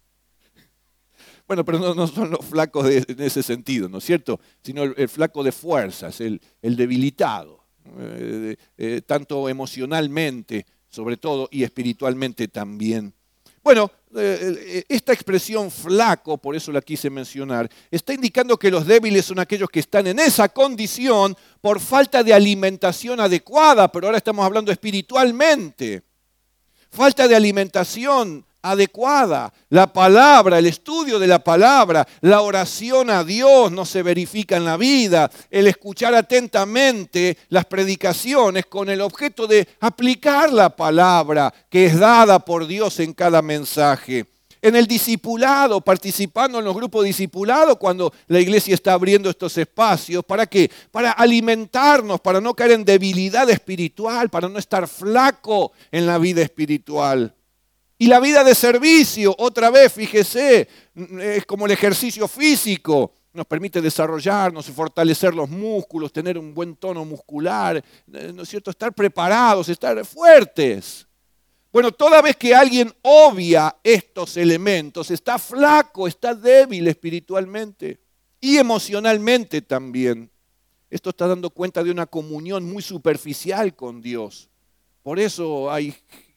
Bueno, pero no, no son los flacos de, en ese sentido, ¿no es cierto? Sino el, el flaco de fuerzas, el, el debilitado, eh, eh, tanto emocionalmente, sobre todo, y espiritualmente también. Bueno, eh, esta expresión flaco, por eso la quise mencionar, está indicando que los débiles son aquellos que están en esa condición por falta de alimentación adecuada, pero ahora estamos hablando espiritualmente. Falta de alimentación adecuada. La palabra, el estudio de la palabra, la oración a Dios no se verifica en la vida. El escuchar atentamente las predicaciones con el objeto de aplicar la palabra que es dada por Dios en cada mensaje. En el discipulado, participando en los grupos discipulados cuando la iglesia está abriendo estos espacios. ¿Para qué? Para alimentarnos, para no caer en debilidad espiritual, para no estar flaco en la vida espiritual. Y la vida de servicio, otra vez, fíjese, es como el ejercicio físico. Nos permite desarrollarnos y fortalecer los músculos, tener un buen tono muscular, ¿no es cierto? Estar preparados, estar fuertes. Bueno, toda vez que alguien obvia estos elementos, está flaco, está débil espiritualmente y emocionalmente también. Esto está dando cuenta de una comunión muy superficial con Dios. Por eso hay,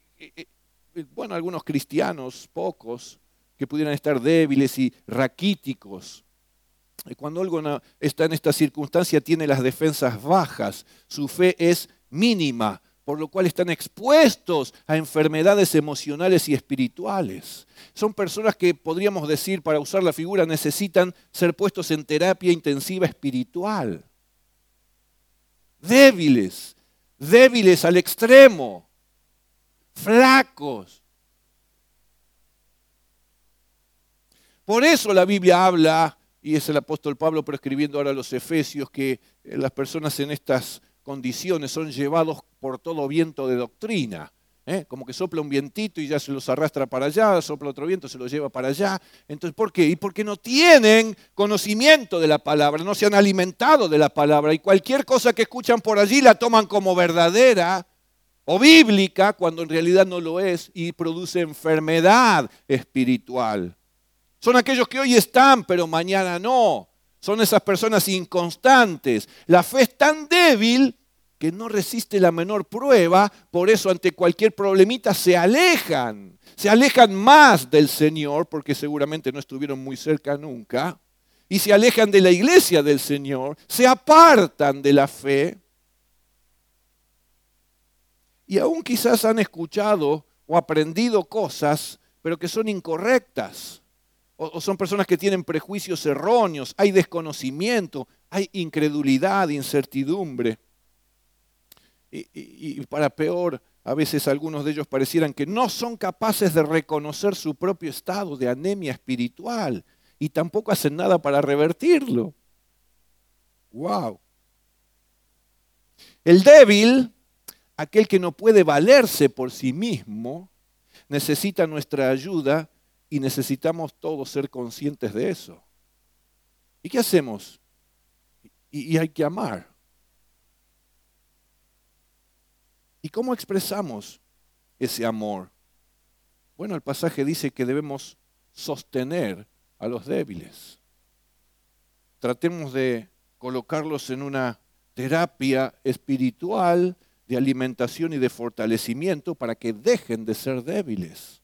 bueno, algunos cristianos, pocos, que pudieran estar débiles y raquíticos. Cuando algo está en esta circunstancia, tiene las defensas bajas, su fe es mínima, por lo cual están expuestos a enfermedades emocionales y espirituales. Son personas que, podríamos decir, para usar la figura, necesitan ser puestos en terapia intensiva espiritual. Débiles, débiles al extremo, flacos. Por eso la Biblia habla, y es el apóstol Pablo prescribiendo ahora a los Efesios, que las personas en estas condiciones son llevados por todo viento de doctrina. ¿eh? Como que sopla un vientito y ya se los arrastra para allá, sopla otro viento, se los lleva para allá. Entonces, ¿por qué? Y porque no tienen conocimiento de la palabra, no se han alimentado de la palabra y cualquier cosa que escuchan por allí la toman como verdadera o bíblica cuando en realidad no lo es y produce enfermedad espiritual. Son aquellos que hoy están pero mañana no. Son esas personas inconstantes. La fe es tan débil que no resiste la menor prueba, por eso ante cualquier problemita se alejan. Se alejan más del Señor, porque seguramente no estuvieron muy cerca nunca, y se alejan de la iglesia del Señor, se apartan de la fe, y aún quizás han escuchado o aprendido cosas, pero que son incorrectas. O son personas que tienen prejuicios erróneos, hay desconocimiento, hay incredulidad, incertidumbre. Y, y, y para peor, a veces algunos de ellos parecieran que no son capaces de reconocer su propio estado de anemia espiritual y tampoco hacen nada para revertirlo. ¡Wow! El débil, aquel que no puede valerse por sí mismo, necesita nuestra ayuda. Y necesitamos todos ser conscientes de eso. ¿Y qué hacemos? Y, y hay que amar. ¿Y cómo expresamos ese amor? Bueno, el pasaje dice que debemos sostener a los débiles. Tratemos de colocarlos en una terapia espiritual de alimentación y de fortalecimiento para que dejen de ser débiles.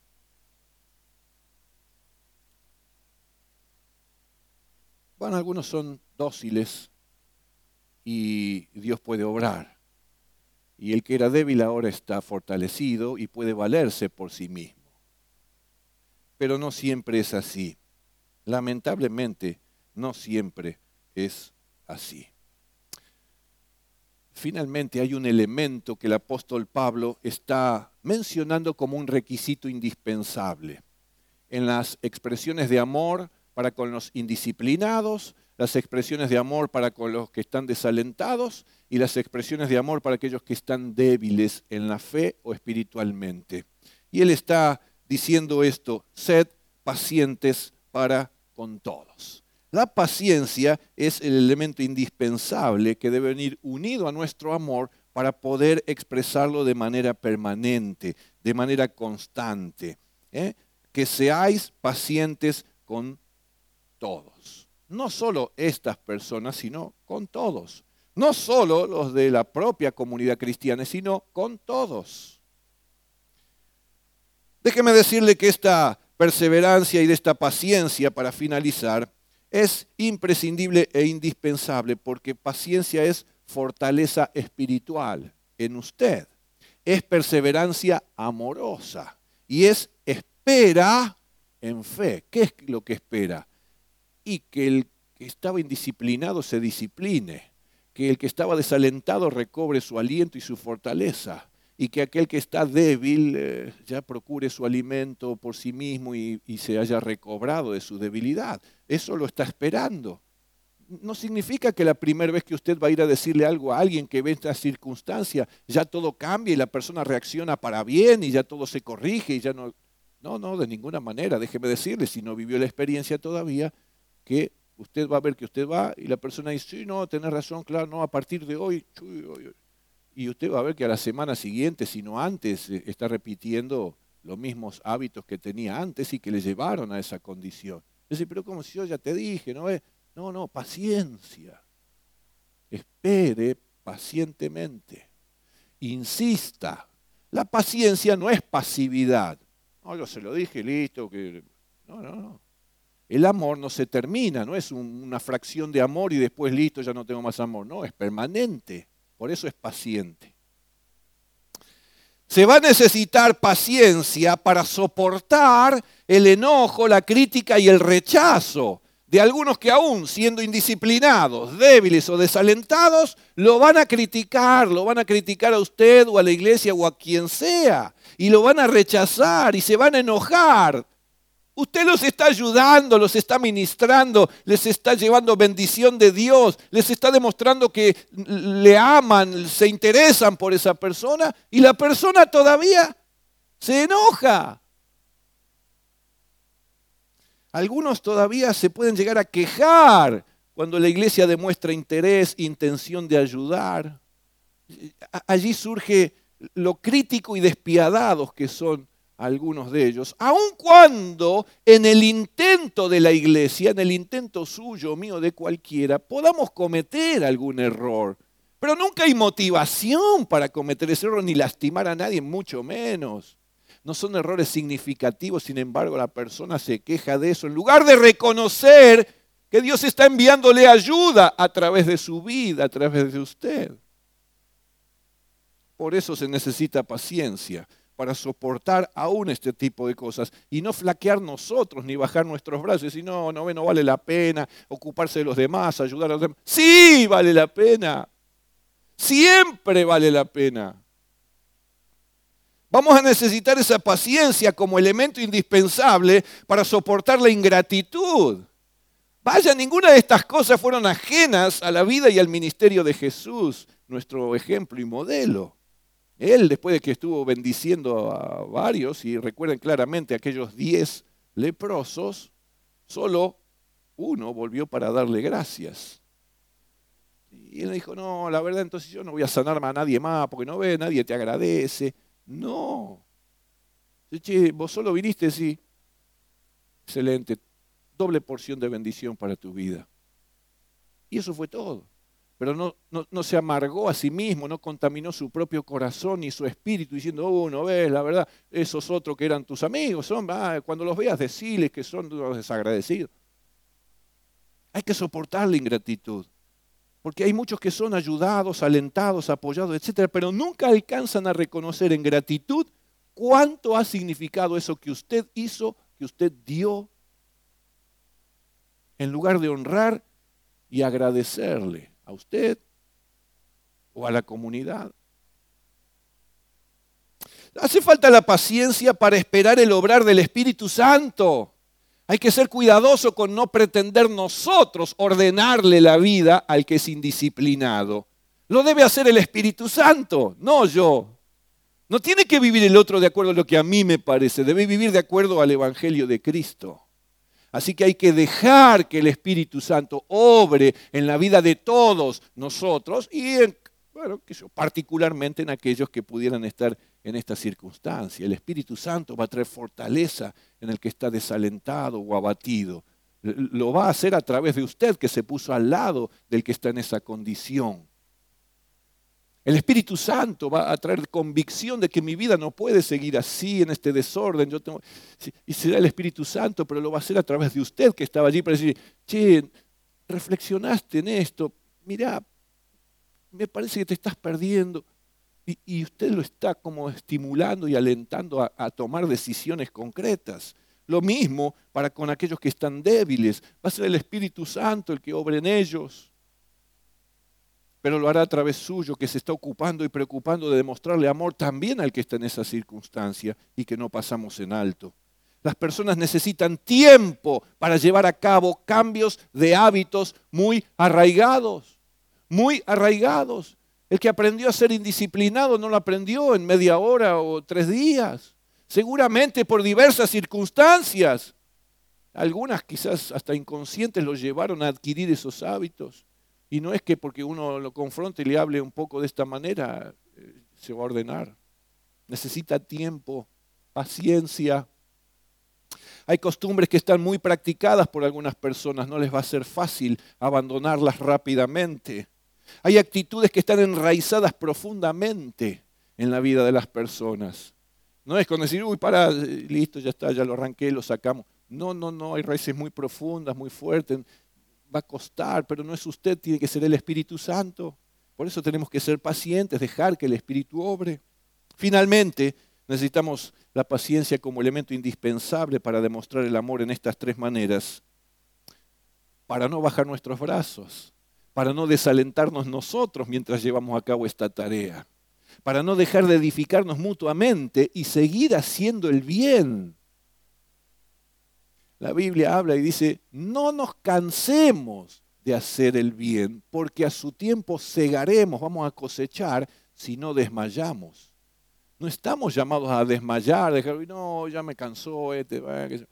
Bueno, algunos son dóciles y Dios puede obrar. Y el que era débil ahora está fortalecido y puede valerse por sí mismo. Pero no siempre es así. Lamentablemente, no siempre es así. finalmente hay un elemento que el apóstol Pablo está mencionando como un requisito indispensable en las expresiones de amor para con los indisciplinados, las expresiones de amor para con los que están desalentados y las expresiones de amor para aquellos que están débiles en la fe o espiritualmente. Y él está diciendo esto: sed pacientes para con todos. La paciencia es el elemento indispensable que debe venir unido a nuestro amor para poder expresarlo de manera permanente, de manera constante. ¿eh? Que seáis pacientes con todos. No solo estas personas, sino con todos. No solo los de la propia comunidad cristiana, sino con todos. Déjeme decirle que esta perseverancia y de esta paciencia, para finalizar, es imprescindible e indispensable, porque paciencia es fortaleza espiritual en usted. Es perseverancia amorosa y es espera en fe. ¿Qué es lo que espera? Y que el que estaba indisciplinado se discipline, que el que estaba desalentado recobre su aliento y su fortaleza, y que aquel que está débil eh, ya procure su alimento por sí mismo y, y se haya recobrado de su debilidad. Eso lo está esperando. No significa que la primera vez que usted va a ir a decirle algo a alguien que ve esta circunstancia, ya todo cambia y la persona reacciona para bien y ya todo se corrige y ya no... No, no, de ninguna manera. Déjeme decirle, si no vivió la experiencia todavía, que usted va a ver que usted va y la persona dice, sí, no, tenés razón, claro, no, a partir de hoy... Uy, uy, uy. Y usted va a ver que a la semana siguiente, si no antes, está repitiendo los mismos hábitos que tenía antes y que le llevaron a esa condición. Dice, pero como si yo ya te dije, ¿no? No, no, paciencia. Espere pacientemente. Insista. La paciencia no es pasividad. No, yo se lo dije, listo. Que... No, no, no. El amor no se termina, no es un, una fracción de amor y después listo, ya no tengo más amor. No, es permanente. Por eso es paciente. Se va a necesitar paciencia para soportar el enojo, la crítica y el rechazo de algunos que aún siendo indisciplinados, débiles o desalentados, lo van a criticar, lo van a criticar a usted o a la iglesia o a quien sea, y lo van a rechazar y se van a enojar. Usted los está ayudando, los está ministrando, les está llevando bendición de Dios, les está demostrando que le aman, se interesan por esa persona y la persona todavía se enoja. Algunos todavía se pueden llegar a quejar cuando la iglesia demuestra interés, intención de ayudar. Allí surge lo crítico y despiadados que son algunos de ellos, aun cuando en el intento de la iglesia, en el intento suyo, mío, de cualquiera, podamos cometer algún error. Pero nunca hay motivación para cometer ese error, ni lastimar a nadie, mucho menos. No son errores significativos, sin embargo, la persona se queja de eso, en lugar de reconocer que Dios está enviándole ayuda a través de su vida, a través de usted. Por eso se necesita paciencia, para soportar aún este tipo de cosas y no flaquear nosotros ni bajar nuestros brazos y decir, no, no, no vale la pena ocuparse de los demás, ayudar a los demás. Sí, vale la pena. Siempre vale la pena. Vamos a necesitar esa paciencia como elemento indispensable para soportar la ingratitud. Vaya, ninguna de estas cosas fueron ajenas a la vida y al ministerio de Jesús, nuestro ejemplo y modelo. Él, después de que estuvo bendiciendo a varios, y recuerden claramente aquellos diez leprosos, solo uno volvió para darle gracias. Y él dijo, no, la verdad entonces yo no voy a sanarme a nadie más, porque no ve, nadie te agradece. No. Che, vos solo viniste, sí. Excelente. Doble porción de bendición para tu vida. Y eso fue todo. Pero no, no, no se amargó a sí mismo, no contaminó su propio corazón ni su espíritu diciendo, oh, no ves, la verdad, esos otros que eran tus amigos, son, ah, cuando los veas deciles que son los desagradecidos. Hay que soportar la ingratitud, porque hay muchos que son ayudados, alentados, apoyados, etcétera, pero nunca alcanzan a reconocer en gratitud cuánto ha significado eso que usted hizo, que usted dio, en lugar de honrar y agradecerle a usted, o a la comunidad. Hace falta la paciencia para esperar el obrar del Espíritu Santo. Hay que ser cuidadoso con no pretender nosotros ordenarle la vida al que es indisciplinado. Lo debe hacer el Espíritu Santo, no yo. No tiene que vivir el otro de acuerdo a lo que a mí me parece, debe vivir de acuerdo al Evangelio de Cristo. Así que hay que dejar que el Espíritu Santo obre en la vida de todos nosotros y en, bueno, que yo, particularmente en aquellos que pudieran estar en esta circunstancia. El Espíritu Santo va a traer fortaleza en el que está desalentado o abatido. Lo va a hacer a través de usted que se puso al lado del que está en esa condición. El Espíritu Santo va a traer convicción de que mi vida no puede seguir así, en este desorden. Yo tengo, y será el Espíritu Santo, pero lo va a hacer a través de usted que estaba allí para decir, che, reflexionaste en esto, mirá, me parece que te estás perdiendo. Y, y usted lo está como estimulando y alentando a, a tomar decisiones concretas. Lo mismo para con aquellos que están débiles. Va a ser el Espíritu Santo el que obre en ellos. Pero lo hará a través suyo, que se está ocupando y preocupando de demostrarle amor también al que está en esa circunstancia y que no pasamos en alto. Las personas necesitan tiempo para llevar a cabo cambios de hábitos muy arraigados, muy arraigados. El que aprendió a ser indisciplinado no lo aprendió en media hora o tres días. Seguramente por diversas circunstancias. Algunas quizás hasta inconscientes lo llevaron a adquirir esos hábitos. Y no es que porque uno lo confronte y le hable un poco de esta manera, eh, se va a ordenar. Necesita tiempo, paciencia. Hay costumbres que están muy practicadas por algunas personas, no les va a ser fácil abandonarlas rápidamente. Hay actitudes que están enraizadas profundamente en la vida de las personas. No es con decir, uy, para, listo, ya está, ya lo arranqué, lo sacamos. No, no, no, hay raíces muy profundas, muy fuertes. Va a costar, pero no es usted, tiene que ser el Espíritu Santo. Por eso tenemos que ser pacientes, dejar que el Espíritu obre. Finalmente, necesitamos la paciencia como elemento indispensable para demostrar el amor en estas tres maneras. Para no bajar nuestros brazos, para no desalentarnos nosotros mientras llevamos a cabo esta tarea, para no dejar de edificarnos mutuamente y seguir haciendo el bien. La Biblia habla y dice, no nos cansemos de hacer el bien, porque a su tiempo segaremos, vamos a cosechar si no desmayamos. No estamos llamados a desmayar, dejar, no, ya me cansó este. Va, que...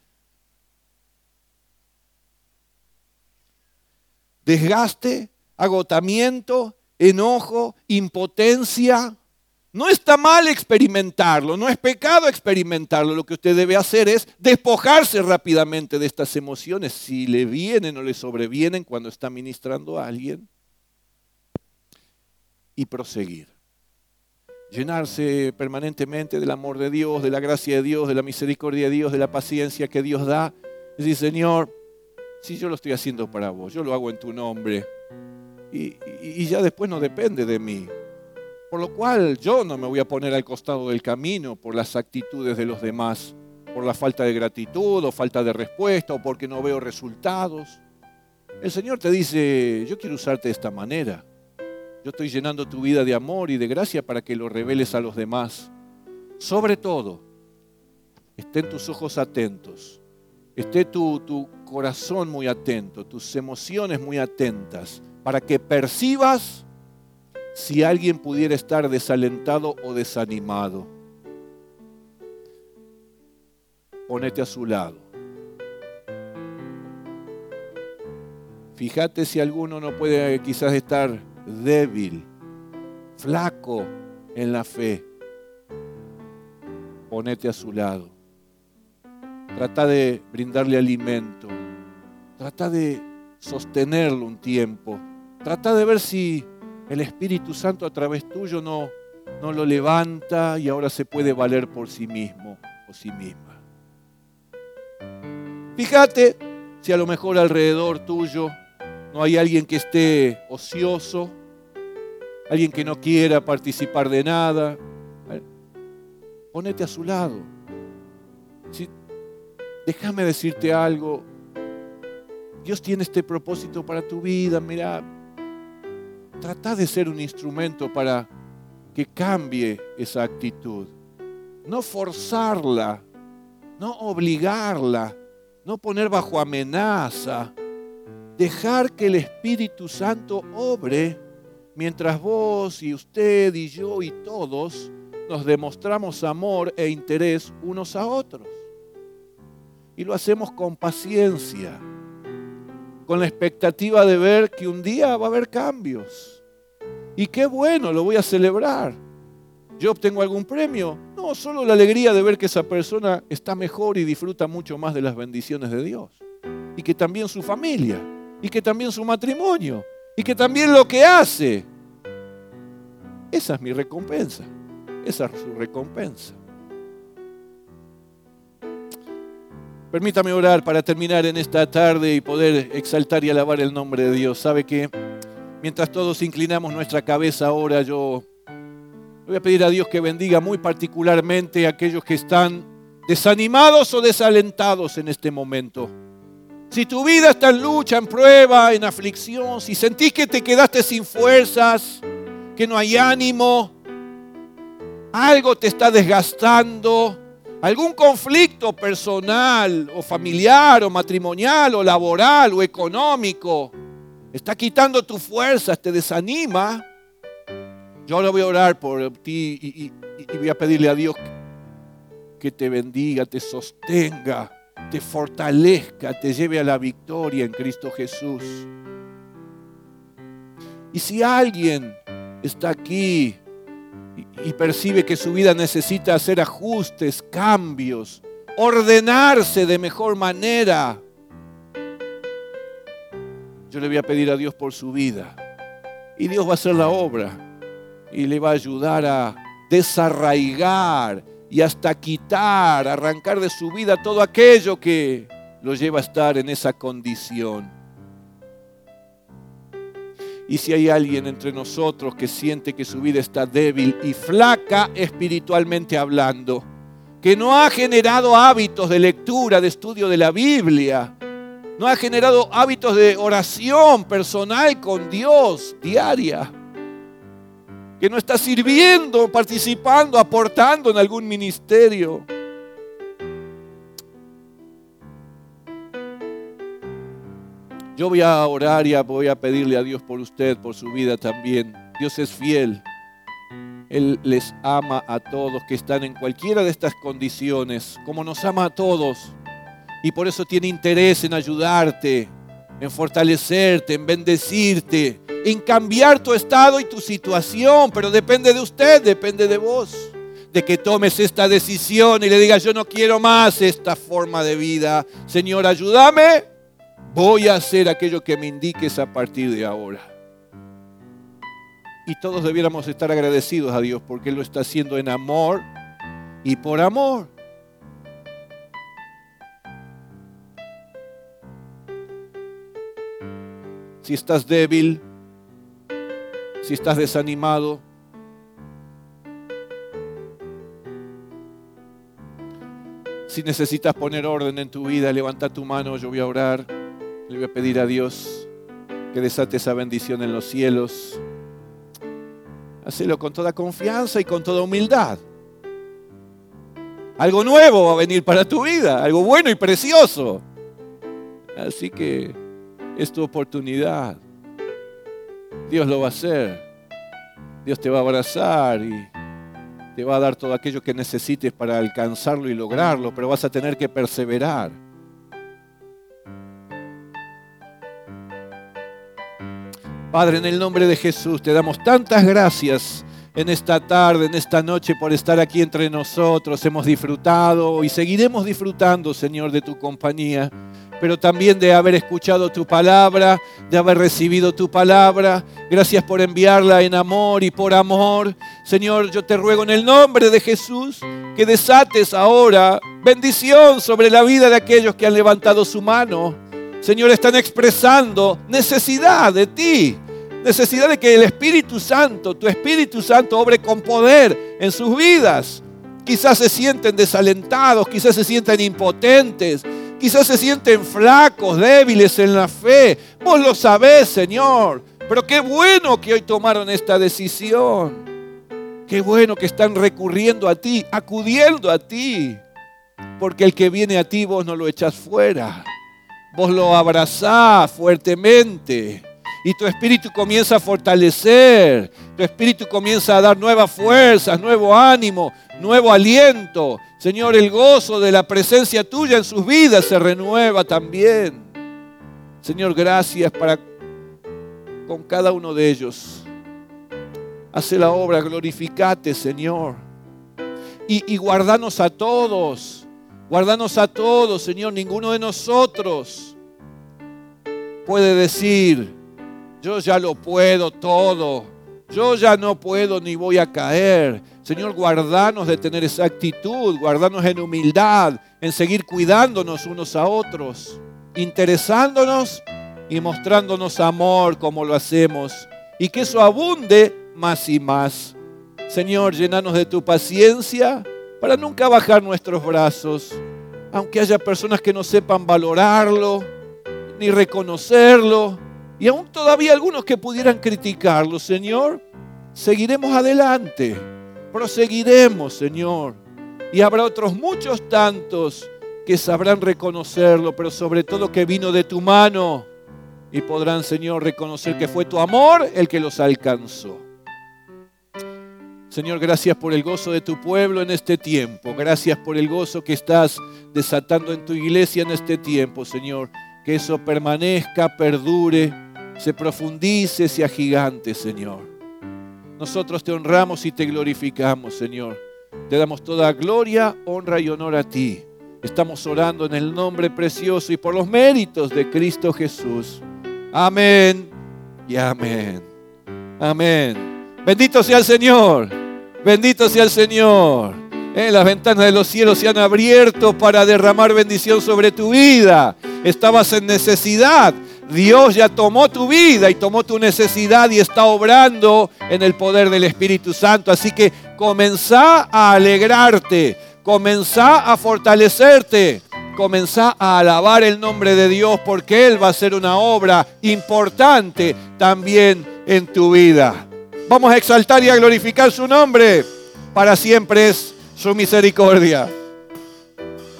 Desgaste, agotamiento, enojo, impotencia. No está mal experimentarlo, no es pecado experimentarlo. Lo que usted debe hacer es despojarse rápidamente de estas emociones, si le vienen o le sobrevienen cuando está ministrando a alguien, y proseguir. Llenarse permanentemente del amor de Dios, de la gracia de Dios, de la misericordia de Dios, de la paciencia que Dios da. Y decir, Señor, si yo lo estoy haciendo para vos, yo lo hago en tu nombre. Y, y, y ya después no depende de mí. Por lo cual yo no me voy a poner al costado del camino por las actitudes de los demás, por la falta de gratitud o falta de respuesta o porque no veo resultados. El Señor te dice, yo quiero usarte de esta manera. Yo estoy llenando tu vida de amor y de gracia para que lo reveles a los demás. Sobre todo, estén tus ojos atentos, esté tu, tu corazón muy atento, tus emociones muy atentas, para que percibas si alguien pudiera estar desalentado o desanimado. Ponete a su lado. Fíjate si alguno no puede quizás estar débil, flaco en la fe. Ponete a su lado. Trata de brindarle alimento. Trata de sostenerlo un tiempo. Trata de ver si el Espíritu Santo a través tuyo no, no lo levanta y ahora se puede valer por sí mismo o sí misma. Fíjate si a lo mejor alrededor tuyo no hay alguien que esté ocioso, alguien que no quiera participar de nada. Ponete a su lado. Si, déjame decirte algo. Dios tiene este propósito para tu vida, mira. trata de ser un instrumento para que cambie esa actitud. No forzarla, no obligarla, no poner bajo amenaza. Dejar que el Espíritu Santo obre mientras vos y usted y yo y todos nos demostramos amor e interés unos a otros. Y lo hacemos con paciencia, con la expectativa de ver que un día va a haber cambios. Y qué bueno, lo voy a celebrar. ¿Yo obtengo algún premio? No, solo la alegría de ver que esa persona está mejor y disfruta mucho más de las bendiciones de Dios. Y que también su familia, y que también su matrimonio, y que también lo que hace. Esa es mi recompensa, esa es su recompensa. Permítame orar para terminar en esta tarde y poder exaltar y alabar el nombre de Dios. ¿Sabe qué? Mientras todos inclinamos nuestra cabeza ahora, yo voy a pedir a Dios que bendiga muy particularmente a aquellos que están desanimados o desalentados en este momento. Si tu vida está en lucha, en prueba, en aflicción, si sentís que te quedaste sin fuerzas, que no hay ánimo, algo te está desgastando, algún conflicto personal o familiar o matrimonial o laboral o económico está quitando tus fuerzas, te desanima. Yo ahora voy a orar por ti y, y, y voy a pedirle a Dios que te bendiga, te sostenga, te fortalezca, te lleve a la victoria en Cristo Jesús. Y si alguien está aquí y percibe que su vida necesita hacer ajustes, cambios, ordenarse de mejor manera, yo le voy a pedir a Dios por su vida. Y Dios va a hacer la obra y le va a ayudar a desarraigar y hasta quitar, arrancar de su vida todo aquello que lo lleva a estar en esa condición. Y si hay alguien entre nosotros que siente que su vida está débil y flaca espiritualmente hablando, que no ha generado hábitos de lectura, de estudio de la Biblia, no ha generado hábitos de oración personal con Dios diaria, que no está sirviendo, participando, aportando en algún ministerio, yo voy a orar y voy a pedirle a Dios por usted, por su vida también. Dios es fiel. Él les ama a todos que están en cualquiera de estas condiciones, como nos ama a todos. Y por eso tiene interés en ayudarte, en fortalecerte, en bendecirte, en cambiar tu estado y tu situación. Pero depende de usted, depende de vos, de que tomes esta decisión y le digas: yo no quiero más esta forma de vida. Señor, ayúdame. Voy a hacer aquello que me indiques a partir de ahora. Y todos debiéramos estar agradecidos a Dios porque Él lo está haciendo en amor y por amor. Si estás débil, si estás desanimado, si necesitas poner orden en tu vida, levanta tu mano, yo voy a orar. Le voy a pedir a Dios que desate esa bendición en los cielos. Hacelo con toda confianza y con toda humildad. Algo nuevo va a venir para tu vida, algo bueno y precioso. Así que es tu oportunidad. Dios lo va a hacer. Dios te va a abrazar y te va a dar todo aquello que necesites para alcanzarlo y lograrlo, pero vas a tener que perseverar. Padre, en el nombre de Jesús, te damos tantas gracias en esta tarde, en esta noche, por estar aquí entre nosotros. Hemos disfrutado y seguiremos disfrutando, Señor, de tu compañía, pero también de haber escuchado tu palabra, de haber recibido tu palabra. Gracias por enviarla en amor y por amor. Señor, yo te ruego en el nombre de Jesús que desates ahora bendición sobre la vida de aquellos que han levantado su mano. Señor, están expresando necesidad de ti, necesidad de que el Espíritu Santo, tu Espíritu Santo, obre con poder en sus vidas. Quizás se sienten desalentados, quizás se sienten impotentes, quizás se sienten flacos, débiles en la fe. Vos lo sabés, Señor, Pero qué bueno que hoy tomaron esta decisión. Qué bueno que están recurriendo a ti, acudiendo a ti. Porque el que viene a ti vos no lo echás fuera. Vos lo abrazás fuertemente. Y tu espíritu comienza a fortalecer. Tu espíritu comienza a dar nuevas fuerzas, nuevo ánimo, nuevo aliento. Señor, el gozo de la presencia tuya en sus vidas se renueva también. Señor, gracias para con cada uno de ellos. Hace la obra, glorificate, Señor. Y, y guardanos a todos. Guardanos a todos, Señor. Ninguno de nosotros puede decir, yo ya lo puedo todo. Yo ya no puedo ni voy a caer. Señor, guardanos de tener esa actitud. Guardanos en humildad, en seguir cuidándonos unos a otros, interesándonos y mostrándonos amor como lo hacemos. Y que eso abunde más y más. Señor, llénanos de tu paciencia para nunca bajar nuestros brazos. Aunque haya personas que no sepan valorarlo, ni reconocerlo, y aún todavía algunos que pudieran criticarlo, Señor, seguiremos adelante, proseguiremos, Señor. Y habrá otros muchos tantos que sabrán reconocerlo, pero sobre todo que vino de tu mano. Y podrán, Señor, reconocer que fue tu amor el que los alcanzó. Señor, gracias por el gozo de tu pueblo en este tiempo. Gracias por el gozo que estás desatando en tu iglesia en este tiempo, Señor. Que eso permanezca, perdure, se profundice, sea gigante, Señor. Nosotros te honramos y te glorificamos, Señor. Te damos toda gloria, honra y honor a ti. Estamos orando en el nombre precioso y por los méritos de Cristo Jesús. Amén y amén. Amén. Bendito sea el Señor. Bendito sea el Señor. Eh, las ventanas de los cielos se han abierto para derramar bendición sobre tu vida. Estabas en necesidad. Dios ya tomó tu vida y tomó tu necesidad y está obrando en el poder del Espíritu Santo. Así que comenzá a alegrarte. Comenzá a fortalecerte. Comenzá a alabar el nombre de Dios porque Él va a hacer una obra importante también en tu vida. Vamos a exaltar y a glorificar su nombre. Para siempre es su misericordia.